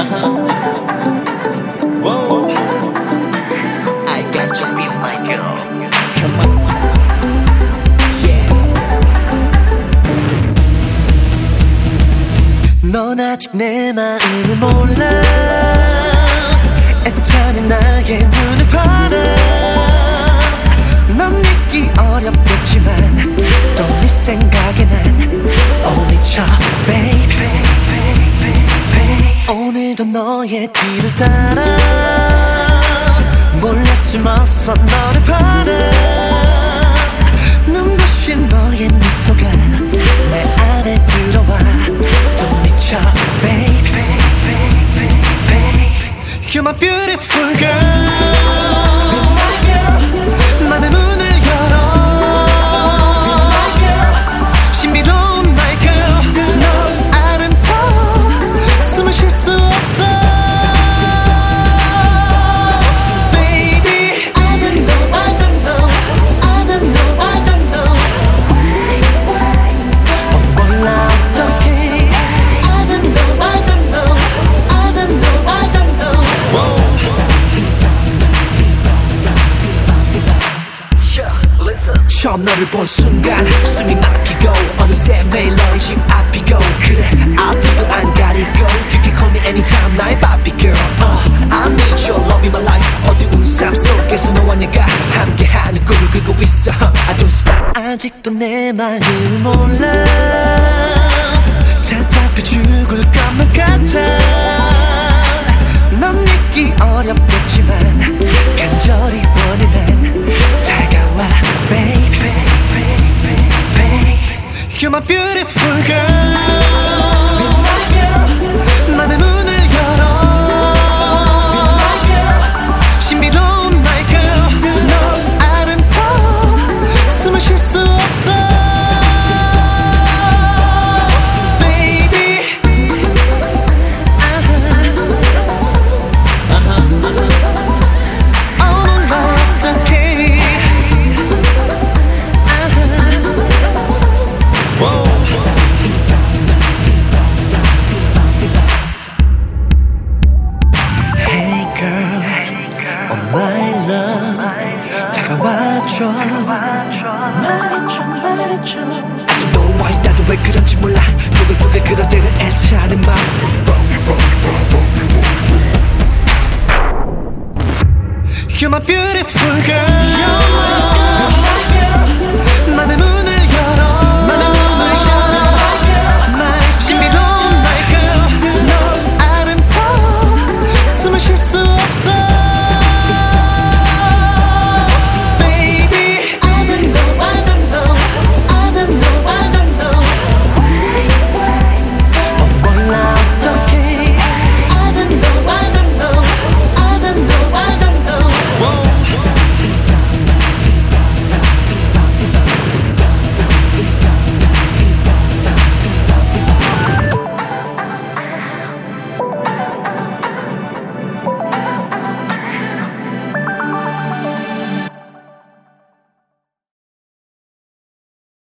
Whoa, I got you in my girl. Come on, yeah. 넌 아직 내 마음을 몰라. 애타는 나의 눈을 봐라. 넌 믿기 어렵겠지만 또 네 생각에 난 미쳐 baby. 오늘도 너의 뒤를 따라 몰래 숨어서 너를 바라. 눈부신 너의 미소가 내 안에 들어와 또 미쳐 baby. You're my beautiful girl. 맘의 문을 열어. 신비로운 my girl. 넌 아름다워. 숨을 쉴 수 없어. Baby, I don't know, I don't know, I don't know, I don't know. 몰라 어떡해. I don't know, I don't know, I don't know, I don't know. Whoa. 처음 너를 본 순간 숨이 막히고 어느새 매일 너의 집 앞이고 그래 앞뒤도 안 가리고 You can call me anytime 나의 baby girl. I need your love in my life. 어두운 삶 속에서 너와 내가 함께하는 꿈을 꾸고 있어. I don't stop. 아직도 내 마음을 몰라. 답답해 죽을 것만 같아. 넌 믿기 어렵겠지만 간절히 원해만 다가와 baby. You're my beautiful girl. 맘의 문을 열어. 신비로운 my girl. 넌 아름다워. 숨을 쉴 수 없어. 다가와줘 말해줘 말해줘. I don't know why 나도 왜 그런지 몰라. 부글부글 끓어대는 애타는 맘. You're my beautiful girl.